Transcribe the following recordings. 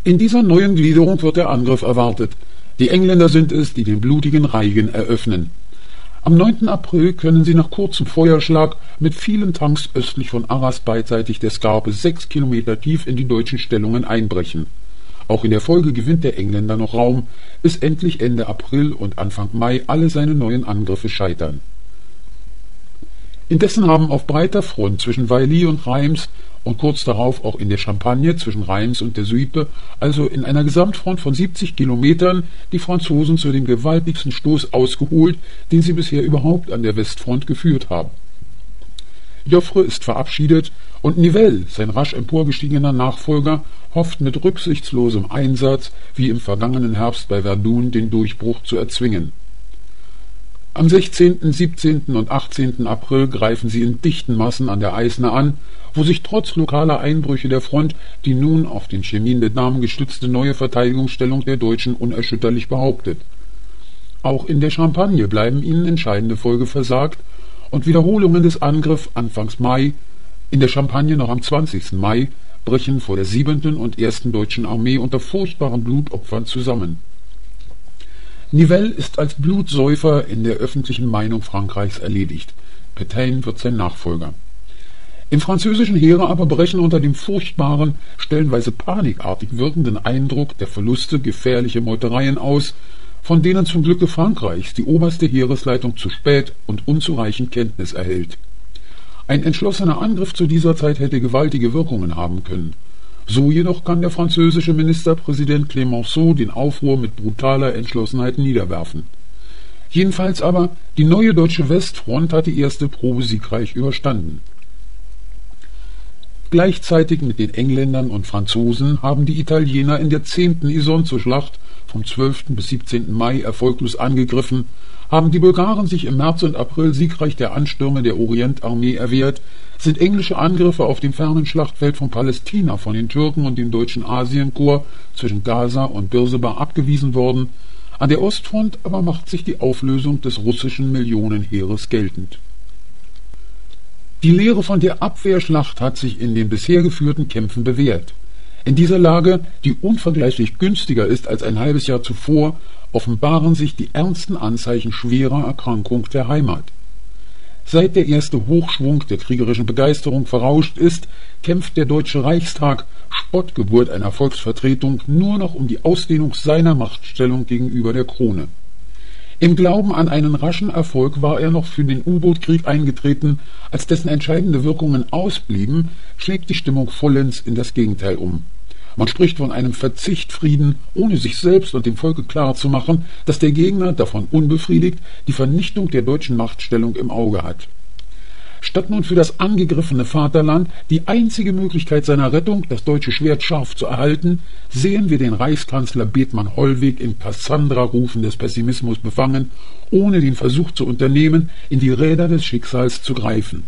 In dieser neuen Gliederung wird der Angriff erwartet. Die Engländer sind es, die den blutigen Reigen eröffnen. Am 9. April können sie nach kurzem Feuerschlag mit vielen Tanks östlich von Arras beidseitig der Scarpe 6 Kilometer tief in die deutschen Stellungen einbrechen. Auch in der Folge gewinnt der Engländer noch Raum, bis endlich Ende April und Anfang Mai alle seine neuen Angriffe scheitern. Indessen haben auf breiter Front zwischen Vailly und Reims und kurz darauf auch in der Champagne zwischen Reims und der Suippe, also in einer Gesamtfront von 70 Kilometern, die Franzosen zu dem gewaltigsten Stoß ausgeholt, den sie bisher überhaupt an der Westfront geführt haben. Joffre ist verabschiedet und Nivelle, sein rasch emporgestiegener Nachfolger, hofft mit rücksichtslosem Einsatz, wie im vergangenen Herbst bei Verdun, den Durchbruch zu erzwingen. Am 16., 17. und 18. April greifen sie in dichten Massen an der Aisne an, wo sich trotz lokaler Einbrüche der Front die nun auf den Chemin des Dames gestützte neue Verteidigungsstellung der Deutschen unerschütterlich behauptet. Auch in der Champagne bleiben ihnen entscheidende Folge versagt und Wiederholungen des Angriffs anfangs Mai, in der Champagne noch am 20. Mai, brechen vor der 7. und 1. Deutschen Armee unter furchtbaren Blutopfern zusammen. Nivelle ist als Blutsäufer in der öffentlichen Meinung Frankreichs erledigt. Pétain wird sein Nachfolger. Im französischen Heere aber brechen unter dem furchtbaren, stellenweise panikartig wirkenden Eindruck der Verluste gefährliche Meutereien aus, von denen zum Glücke Frankreichs die oberste Heeresleitung zu spät und unzureichend Kenntnis erhält. Ein entschlossener Angriff zu dieser Zeit hätte gewaltige Wirkungen haben können. So jedoch kann der französische Ministerpräsident Clemenceau den Aufruhr mit brutaler Entschlossenheit niederwerfen. Jedenfalls aber, die neue deutsche Westfront hat die erste Probe siegreich überstanden. Gleichzeitig mit den Engländern und Franzosen haben die Italiener in der 10. Isonzo-Schlacht vom 12. bis 17. Mai erfolglos angegriffen, haben die Bulgaren sich im März und April siegreich der Anstürme der Orientarmee erwehrt, sind englische Angriffe auf dem fernen Schlachtfeld von Palästina von den Türken und dem deutschen Asienkorps zwischen Gaza und Birsebar abgewiesen worden, an der Ostfront aber macht sich die Auflösung des russischen Millionenheeres geltend. Die Lehre von der Abwehrschlacht hat sich in den bisher geführten Kämpfen bewährt. In dieser Lage, die unvergleichlich günstiger ist als ein halbes Jahr zuvor, offenbaren sich die ernsten Anzeichen schwerer Erkrankung der Heimat. Seit der erste Hochschwung der kriegerischen Begeisterung verrauscht ist, kämpft der Deutsche Reichstag, Spottgeburt einer Volksvertretung, nur noch um die Ausdehnung seiner Machtstellung gegenüber der Krone. Im Glauben an einen raschen Erfolg war er noch für den U-Boot-Krieg eingetreten, als dessen entscheidende Wirkungen ausblieben, schlägt die Stimmung vollends in das Gegenteil um. Man spricht von einem Verzichtfrieden, ohne sich selbst und dem Volke klarzumachen, dass der Gegner davon unbefriedigt die Vernichtung der deutschen Machtstellung im Auge hat. Statt nun für das angegriffene Vaterland die einzige Möglichkeit seiner Rettung, das deutsche Schwert scharf zu erhalten, sehen wir den Reichskanzler Bethmann-Hollweg in Cassandra-Rufen des Pessimismus befangen, ohne den Versuch zu unternehmen, in die Räder des Schicksals zu greifen.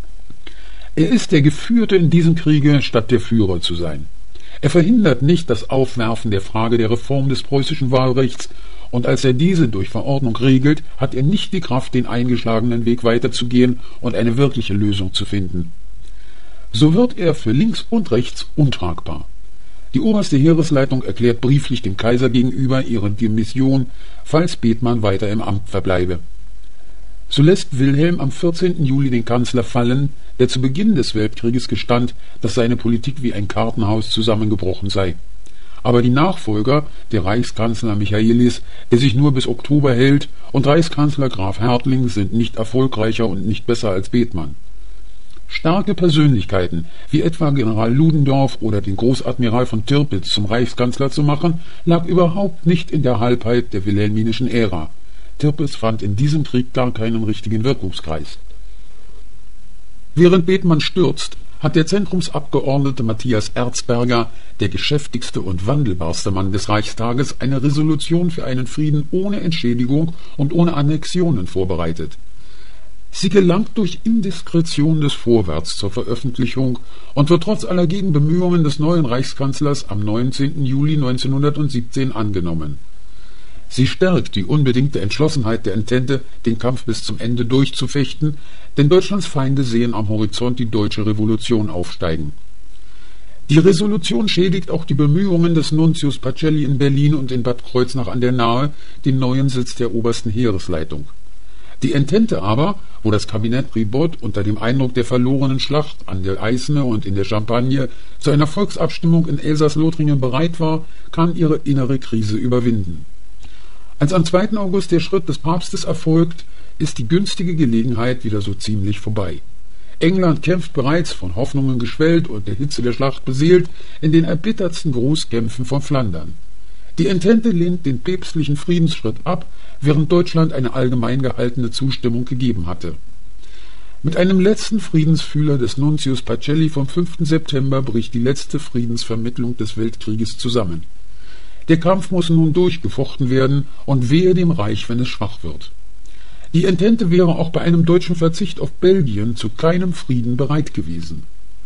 Er ist der Geführte in diesem Kriege, statt der Führer zu sein. Er verhindert nicht das Aufwerfen der Frage der Reform des preußischen Wahlrechts, und als er diese durch Verordnung regelt, hat er nicht die Kraft, den eingeschlagenen Weg weiterzugehen und eine wirkliche Lösung zu finden. So wird er für links und rechts untragbar. Die oberste Heeresleitung erklärt brieflich dem Kaiser gegenüber ihre Demission, falls Bethmann weiter im Amt verbleibe. So lässt Wilhelm am 14. Juli den Kanzler fallen, der zu Beginn des Weltkrieges gestand, dass seine Politik wie ein Kartenhaus zusammengebrochen sei. Aber die Nachfolger, der Reichskanzler Michaelis, der sich nur bis Oktober hält, und Reichskanzler Graf Hertling sind nicht erfolgreicher und nicht besser als Bethmann. Starke Persönlichkeiten, wie etwa General Ludendorff oder den Großadmiral von Tirpitz zum Reichskanzler zu machen, lag überhaupt nicht in der Halbheit der wilhelminischen Ära. Tirpitz fand in diesem Krieg gar keinen richtigen Wirkungskreis. Während Bethmann stürzt, hat der Zentrumsabgeordnete Matthias Erzberger, der geschäftigste und wandelbarste Mann des Reichstages, eine Resolution für einen Frieden ohne Entschädigung und ohne Annexionen vorbereitet. Sie gelangt durch Indiskretion des Vorwärts zur Veröffentlichung und wird trotz aller Gegenbemühungen des neuen Reichskanzlers am 19. Juli 1917 angenommen. Sie stärkt die unbedingte Entschlossenheit der Entente, den Kampf bis zum Ende durchzufechten, denn Deutschlands Feinde sehen am Horizont die deutsche Revolution aufsteigen. Die Resolution schädigt auch die Bemühungen des Nuntius Pacelli in Berlin und in Bad Kreuznach an der Nahe, den neuen Sitz der obersten Heeresleitung. Die Entente aber, wo das Kabinett Ribot unter dem Eindruck der verlorenen Schlacht an der Aisne und in der Champagne zu einer Volksabstimmung in Elsass-Lothringen bereit war, kann ihre innere Krise überwinden. Als am 2. August der Schritt des Papstes erfolgt, ist die günstige Gelegenheit wieder so ziemlich vorbei. England kämpft bereits, von Hoffnungen geschwellt und der Hitze der Schlacht beseelt, in den erbittertsten Großkämpfen von Flandern. Die Entente lehnt den päpstlichen Friedensschritt ab, während Deutschland eine allgemein gehaltene Zustimmung gegeben hatte. Mit einem letzten Friedensfühler des Nuntius Pacelli vom 5. September bricht die letzte Friedensvermittlung des Weltkrieges zusammen. Der Kampf muss nun durchgefochten werden, und wehe dem Reich, wenn es schwach wird. Die Entente wäre auch bei einem deutschen Verzicht auf Belgien zu keinem Frieden bereit gewesen.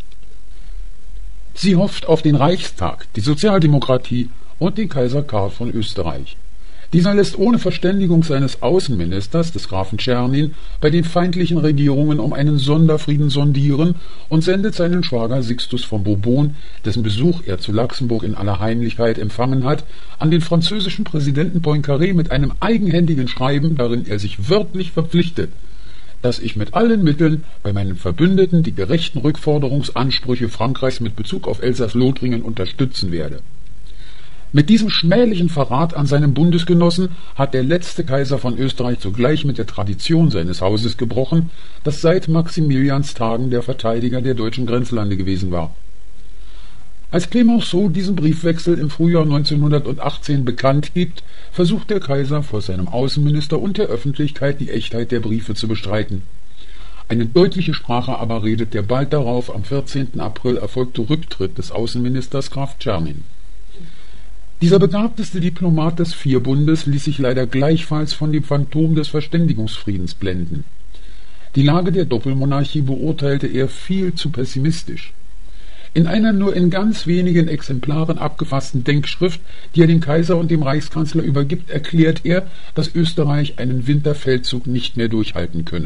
Sie hofft auf den Reichstag, die Sozialdemokratie und den Kaiser Karl von Österreich. Dieser lässt ohne Verständigung seines Außenministers, des Grafen Czernin, bei den feindlichen Regierungen um einen Sonderfrieden sondieren und sendet seinen Schwager Sixtus von Bourbon, dessen Besuch er zu Luxemburg in aller Heimlichkeit empfangen hat, an den französischen Präsidenten Poincaré mit einem eigenhändigen Schreiben, darin er sich wörtlich verpflichtet, dass ich mit allen Mitteln bei meinen Verbündeten die gerechten Rückforderungsansprüche Frankreichs mit Bezug auf Elsass-Lothringen unterstützen werde. Mit diesem schmählichen Verrat an seinem Bundesgenossen hat der letzte Kaiser von Österreich zugleich mit der Tradition seines Hauses gebrochen, das seit Maximilians Tagen der Verteidiger der deutschen Grenzlande gewesen war. Als Clemenceau diesen Briefwechsel im Frühjahr 1918 bekannt gibt, versucht der Kaiser vor seinem Außenminister und der Öffentlichkeit die Echtheit der Briefe zu bestreiten. Eine deutliche Sprache aber redet der bald darauf am 14. April erfolgte Rücktritt des Außenministers Graf Czernin. Dieser begabteste Diplomat des Vierbundes ließ sich leider gleichfalls von dem Phantom des Verständigungsfriedens blenden. Die Lage der Doppelmonarchie beurteilte er viel zu pessimistisch. In einer nur in ganz wenigen Exemplaren abgefassten Denkschrift, die er dem Kaiser und dem Reichskanzler übergibt, erklärt er, dass Österreich einen Winterfeldzug nicht mehr durchhalten könne.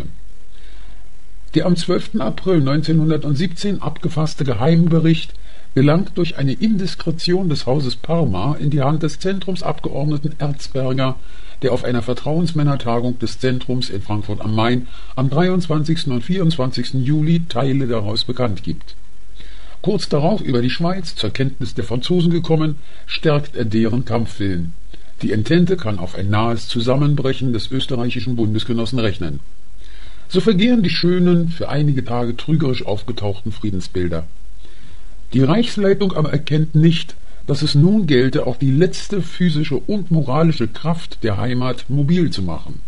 Der am 12. April 1917 abgefasste Geheimbericht gelangt durch eine Indiskretion des Hauses Parma in die Hand des Zentrumsabgeordneten Erzberger, der auf einer Vertrauensmännertagung des Zentrums in Frankfurt am Main am 23. und 24. Juli Teile daraus bekannt gibt. Kurz darauf über die Schweiz zur Kenntnis der Franzosen gekommen, stärkt er deren Kampfwillen. Die Entente kann auf ein nahes Zusammenbrechen des österreichischen Bundesgenossen rechnen. So vergehren die schönen, für einige Tage trügerisch aufgetauchten Friedensbilder. Die Reichsleitung aber erkennt nicht, dass es nun gelte, auch die letzte physische und moralische Kraft der Heimat mobil zu machen.